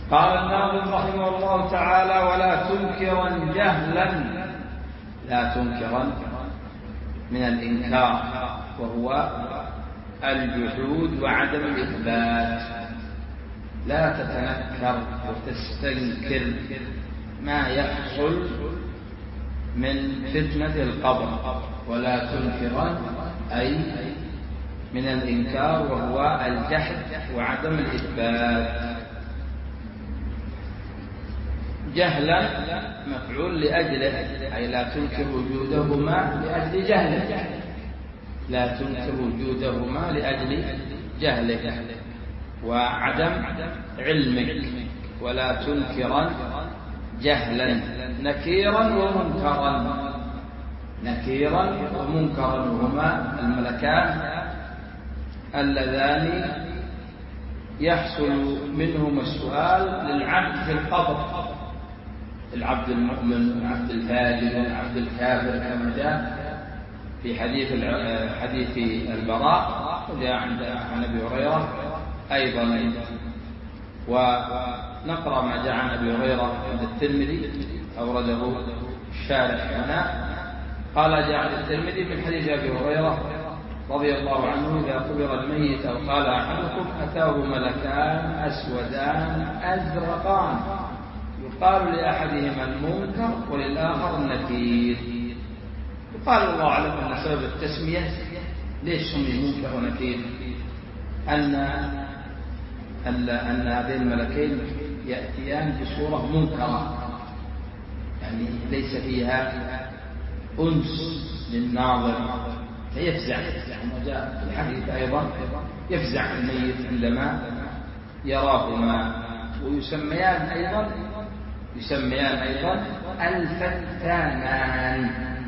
قال الناظم رحمه الله تعالى: ولا تنكرا جهلا. لا تنكرا من الإنكار، وهو الجحود وعدم الإثبات. لا تتنكر وتستنكر ما يحصل من فتنة القبر. ولا تنكرا أي من الإنكار، وهو الجحد وعدم الإثبات. جهلا مفعول لأجله، أي لا تنكر وجودهما لأجل جهله. لا تنكر وجودهما لأجل جهله وعدم علمك. ولا تنكرا جهلا نكيرا ومنكرا. نكيرا ومنكرا هما الملكان اللذان يحصل منهما السؤال للعبد في القبر، العبد المؤمن والعبد الفاجر والعبد الكافر، كما جاء في حديث البراء وجاء عن أبي هريرة أيضا. ونقرأ ما جاء عن أبي هريرة عند الترمذي، أورده الشارح هنا. قال جاء عن الترمذي من حديث أبي هريرة رضي الله عنه: إذا قبر الميت أو قال أحدكم أتاه ملكان أسودان أزرقان يقال لأحدهما المنكر وللآخر النكير. يقال الله أعلم أن سبب التسمية ليش سمي منكر ونكير أن هذين الملكين يأتيان بصورة منكرة، يعني ليس فيها أنس للناظر فيفزع. كما جاء في الحديث أيضا: يفزع الميت عندما يراهما. ويسميان أيضا الفتانان.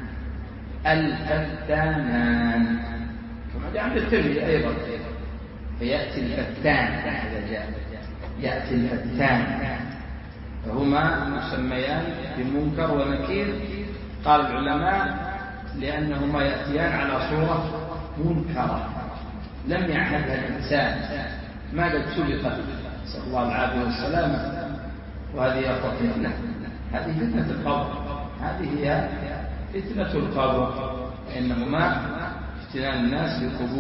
الفتانان كما جاء عند الترمذي أيضا. فيأتي الفتان، هذا جاء يأتي الفتان، فهما مسميان بمنكر ونكير. قال العلماء لأنهما يأتيان على صورة منكرة لم يعهدها الإنسان، ما قد سبقت، نسأل الله العافية والسلامة. وهذه فتنة، هذه فتنة القبر، هذه هي فتنة القبر. إنهما يفتنان الناس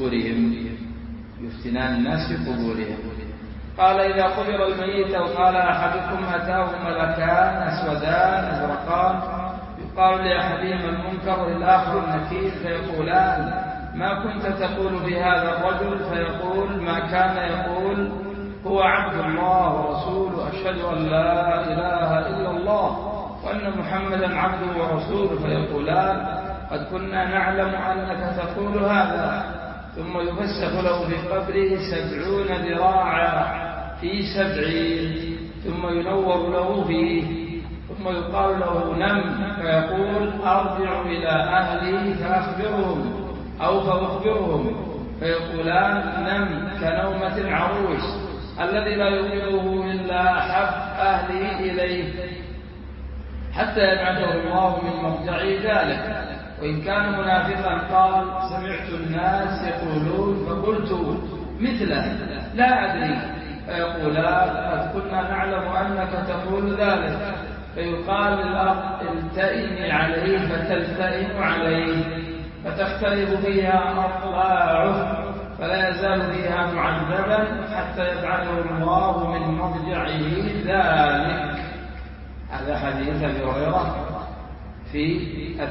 في قبورهم. قال: إذا قبر الميت أو قال أحدكم أتاه ملكان أسودان أزرقان يقال لأحدهما المنكر وللآخر النكير، فيقولان: ما كنت تقول في هذا الرجل؟ فيقول: ما كان يقول هو عبد الله ورسوله، أشهد أن لا إله إلا الله وأن محمدا عبده ورسوله. فيقولان: قد كنا نعلم أنك تقول هذا. ثم يفسخ له في قبره 70 ذراعا في 70، ثم ينور له فيه، ثم يقال له: نم. فيقول: أرجع إلى أهلي فأخبرهم أو فأخبرهم. فيقولان: نم كنومة العروس الذي لا يوقظه إلا أحب أهله إليه، حتى يبعثه الله من مرجعه ذلك. وإن كان منافقا قال: سمعت الناس يقولون فقلت مثله لا أدري. فيقولان: قد كنا نعلم أنك تقول ذلك. فيقال للأرض: التئمي عليه، فتلتئم عليه، فتختلف فيها أضلاعه، فلا يزال فيها معذبا حتى يبعثه الله من مرجعه ذلك. هذا حديث أبي هريرة في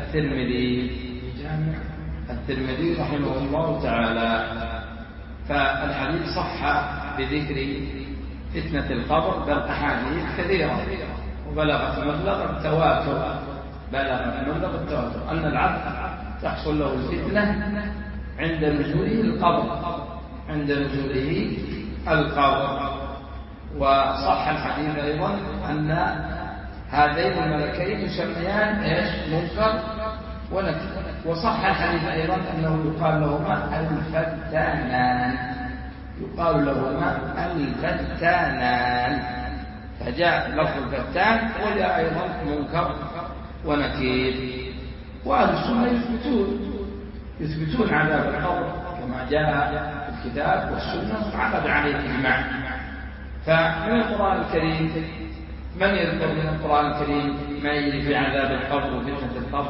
الترمذي رحمه الله تعالى. فالحديث صح بذكر فتنة القبر، بل أحاديث كثيرة وبلغت مبلغ التواتر، أن العبد تحصل له الفتنة عند نزوله القبر. وصح الحديث أيضا أن هذين الملكين يسميان ايش؟ منكر ونكير. وصح الحديث ايضا انه يقال لهما الفتانان، فجاء لفظ الفتان وجاء ايضا منكر ونكير. واهل السنه يثبتون عذاب القبر كما جاء في الكتاب والسنه، عقد عليه الاجماع. فمن القرآن الكريم من يذكر من القرآن الكريم ما يجري في عذاب القبر وفتنة القبر؟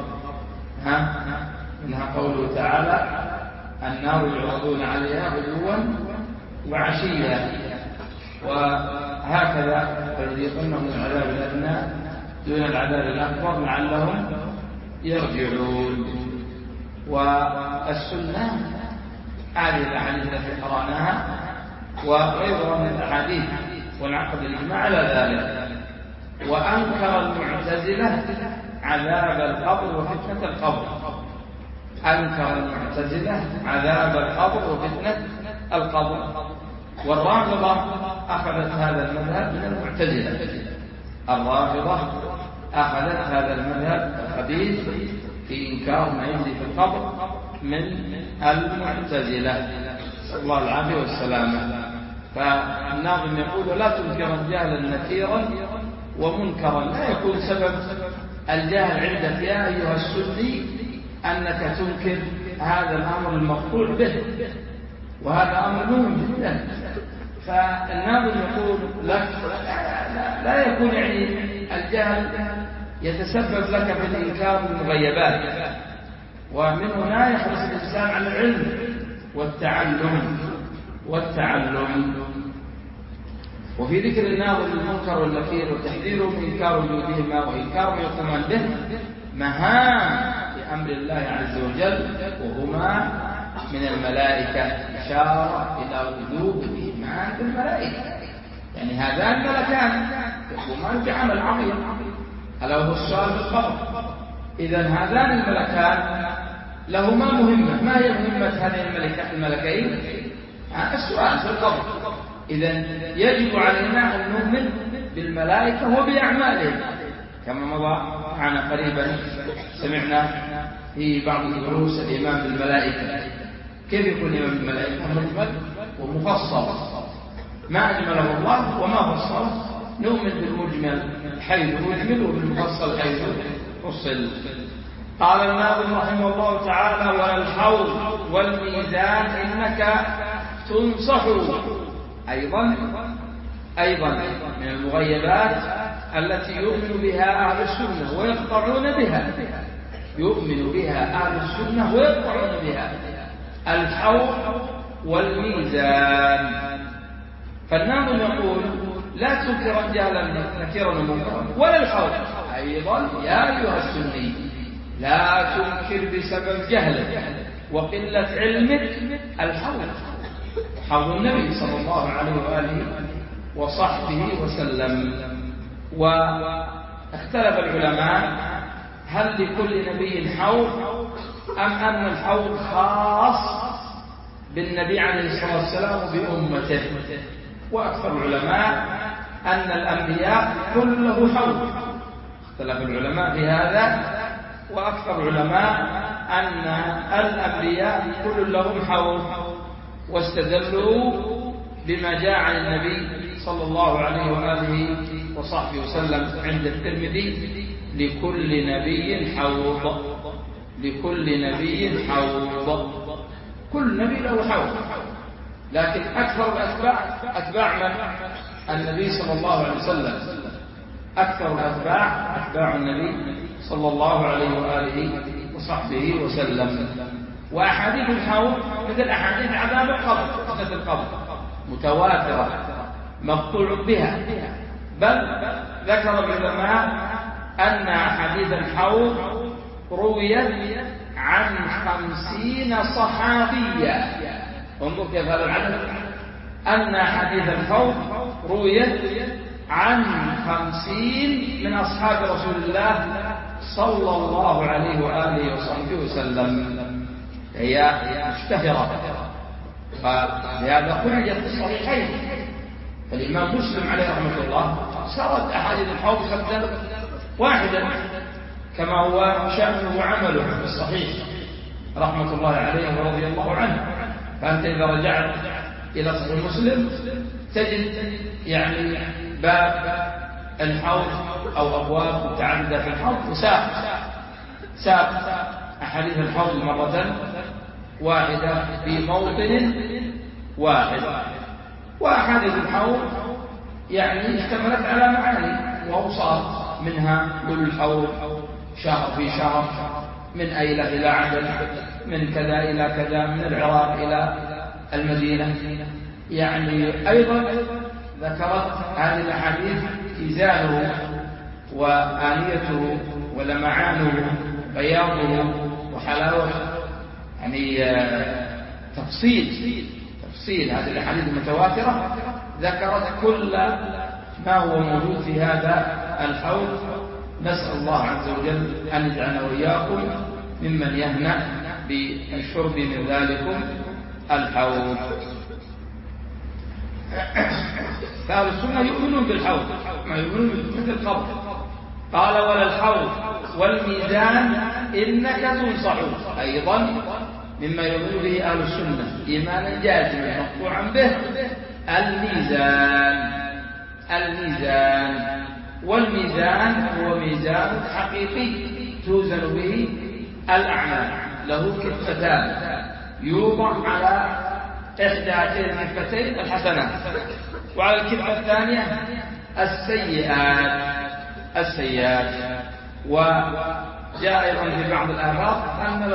منها قوله تعالى: النار يعرضون عليها غدوا وعشيا. وهكذا فيذيقنهم من العذاب الأدنى دون العذاب الأكبر لعلهم يرجعون. والسنة هذه الأحاديث التي قرأناها وغيرها من الأحاديث والعقد الإجماع على ذلك. وأنكر المعتزلة عذاب القبر وفتنة القبر. أنكر المعتزلة عذاب القبر وفتنة القبر. والرافضة أخذت هذا المذهب من المعتزلة. الرافضة أخذت هذا المذهب الخبيث في إنكار ما يجري في القبر من المعتزلة، نسأل الله العافية والسلامة. فالناظم يقول: لا تنكرا جهلا نكيرا ومنكرا. لا يكون سبب الجهل عندك يا أيها السني أنك تنكر هذا الأمر المقطوع به، وهذا أمر مهم جدا. فالناظم يقول لك لا يكون يعني الجهل يتسبب لك في الإنكار بالمغيبات، ومن هنا يحرص الإنسان على العلم والتعلم. وفي ذكر الناظم المنكر والنكير وتحذيره من إنكار وجودهما وإنكار ما يقومان به مهام بأمر الله عز وجل، وهما من الملائكة، إشارة إلى وجوب الإيمان بالملائكة. يعني هذان الملكان يقومان بعمل عظيم ألا وهو السؤال في القبر. إذن هذان الملكان لهما مهمة. ما هي مهمة هذين الملكين؟ السؤال في القبر. إذن يجب علينا أن نؤمن بالملائكة وبأعمالهم، كما مضى معنا قريبا سمعنا في بعض الدروس الإيمان بالملائكة. كيف يكون الإيمان بالملائكة؟ مجمل ومفصل، ما أجمله الله وما فصله. نؤمن بالمجمل حيث أجمل وبالمفصل حيث فصل. قال الناظم رحمه الله تعالى: ولا الحوض والميزان إنك تنصح. أيضا من المغيبات التي يؤمن بها أهل السنة ويقطعون بها. يؤمن بها أهل السنة ويقطعون بها الحوض والميزان. فالناظم يقول: لا تنكر جهلا نكيرا ومنكرا. ولا الحوض أيضا يا أيها السني لا تنكر بسبب جهلك وقلة علمك الحوض، حوض النبي صلى الله عليه وآله وصحبه وسلم. واختلف العلماء هل لكل نبي حوض أم أن الحوض خاص بالنبي عليه الصلاة والسلام وبأمته. وأكثر العلماء أن الأنبياء كله حوض. اختلف العلماء في هذا، وأكثر العلماء أن الأنبياء كل لهم حوض، واستدلوا بما جاء عن النبي صلى الله عليه وآله وصحبه وسلم عند الترمذي: لكل نبي حوض. لكل نبي حوض. كل نبي له حوض، لكن أكثر الأتباع أتباع من؟ النبي صلى الله عليه وسلم. أكثر الأتباع أتباع النبي صلى الله عليه وآله وصحبه وسلم. وأحاديث الحوض مثل أحاديث عذاب القبر، فتنة القبر، متواترة مقطوع بها. بل ذكر العلماء أن أحاديث الحوض رويت عن 50 صحابيا. انظر كيف هذا العدد، أن أحاديث الحوض رويت عن 50 من أصحاب رسول الله صلى الله عليه وآله وصحبه وسلم. هي مشتهرة، فلهذا خرجت في الصحيحين. فالإمام مسلم عليه رحمة الله سرد أحاديث الحوض خدا واحدا كما هو شأنه وعمله في الصحيح رحمة الله عليه ورضي الله عنه. فأنت إذا رجعت إلى صحيح مسلم تجد يعني باب الحوض أو أبواب متعددة في الحوض، وساق أحاديث الحوض مرة واحدة في موطن واحد. وأحاديث الحوض يعني اشتملت على معاني وأوصاف، منها كل الحوض شهر في شهر، من أيلة إلى عدن، من كذا إلى كذا، من العراق إلى المدينة. يعني أيضا ذكرت هذه الأحاديث إزاله وآنيته ولمعانه بياضه وحلاوته، يعني تفصيل هذه الأحاديث المتواترة ذكرت كل ما هو موجود في هذا الحوض. نسأل الله عز وجل أن يجعلنا وإياكم ممن يهنأ بالشرب من ذلكم الحوض. فأهل السنة يؤمنون بالحوض، ما يؤمنون مثل القبر. قال ولا الحوض والميزان إنك تنصحون، أيضا مما يؤمن به أهل السنة إيمانا جازما مقطوعا به الميزان. والميزان هو ميزان حقيقي توزن به الأعمال، له كفتان يوضع على إحدى هاتين الكفتين الحسنات، وعلى الكفة الثانية السيئات. وجاء أيضا في بعض الآثار أن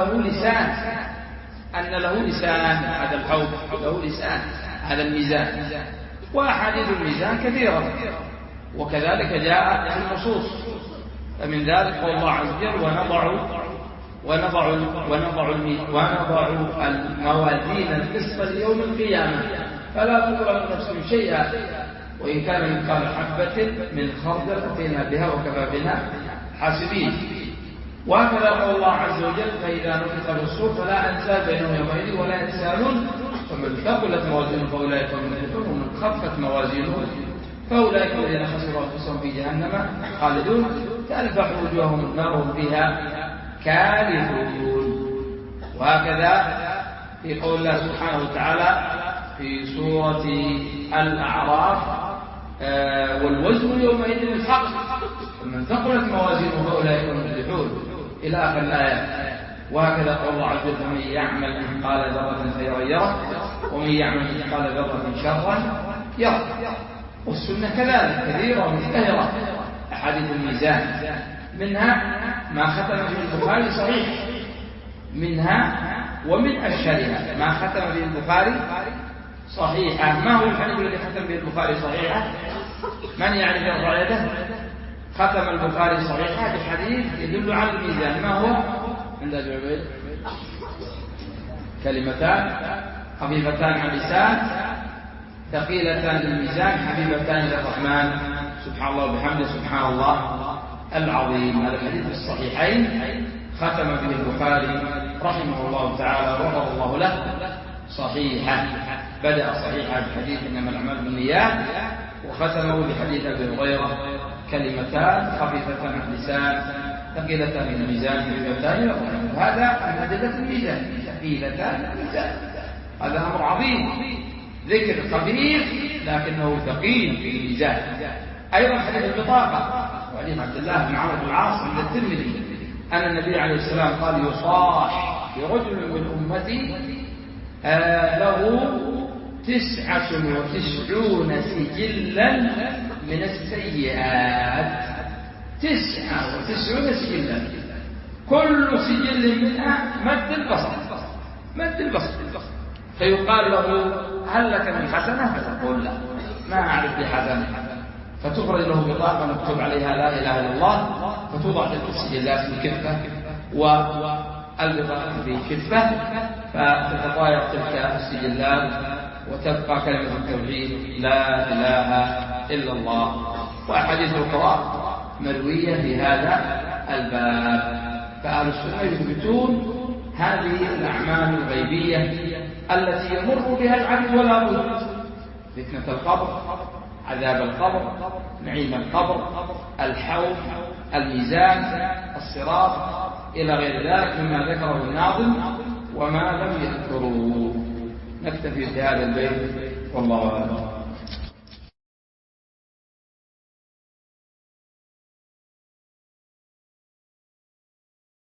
له لسان هذا الحوض، له لسان هذا الميزان. وأحاديث الميزان كثيرة، وكذلك جاء النصوص. فمن ذلك قول الله عز وجل ونضع الموازين القسط ليوم القيامة فلا تظلم نفس شيئا وإن كان مثقال حبة من خردل أتينا بها وكفى بنا حاسبين. وهكذا قول الله عز وجل فإذا نفخ في الصور فلا أنساب بينهم يومئذ ولا يتساءلون فمن ثقلت موازينه فأولئك هم المفلحون ومن خفت موازينه فأولئك الذين خسروا أنفسهم في جهنم خالدون تلفح وجوههم النار وهم فيها كالحون. وهكذا في قول الله سبحانه وتعالى في سورة الأعراف والوزن يومئذ الحق فمن ثقلت موازينه فأولئك هم المفلحون إلى آخر الآية. وهكذا قول الله عز وجل فمن يعمل مثقال ذرة خيرا يره ومن يعمل مثقال ذرة شرا يره. والسنة كذلك كثيرة مزدهرة أحاديث الميزان، منها ما ختم به البخاري صحيح، منها ومن أشهرها ما ختم به البخاري صحيحة. ما هو الحديث الذي ختم به البخاري صحيحة؟ من يعرف يرفع يده؟ ختم البخاري صحيحة بحديث يدل على الميزان. ما هو؟ عند جوابين كلمتان خفيفتان على اللسان ثقيلتان للميزان حبيبتان للرحمن سبحان الله وبحمده سبحان الله العظيم. هذا الحديث في الصحيحين ختم به البخاري رحمه الله تعالى وغفر الله له صحيحا. بدأ صحيحا بحديث إنما الأعمال بالنيات وختمه بحديث أبي هريرة كلمتان خفيفتان على اللسان ثقيلتان للميزان حبيبتان للرحمن. هذا من أدلة الميزان، ثقيلتان للميزان، هذا أمر عظيم، ذكر خفيف لكنه ثقيل في الميزان. أيضا حديث البطاقة وحديث عبد الله بن عمرو بن العاص عند الترمذي أن النبي عليه السلام قال يصاح برجل من أمتي له 99 سجلا من السيئات، 99 سجلا كل سجل منها مد البصر. فيقال له هل لك من حسنة؟ فتقول لا ما أعرف لي حسنة، فتخرج له بطاقة مكتوب عليها لا إله إلا الله فتوضع تلك السجلات في كفة والبطاقة في كفة فتتطاير تلك السجلات وتبقى كلمة التوحيد لا إله إلا الله. وأحاديث أخرى مروية في هذا الباب. فأهل السنة يثبتون هذه الأعمال الغيبية التي يمر بها العبد ولا بد، فتنة القبر، عذاب القبر، نعيم القبر، الحوض، الميزان، الصراط إلى غير ذلك مما ذكره الناظم وما لم يذكروه. نكتفي بهذا البيت والله أعلم.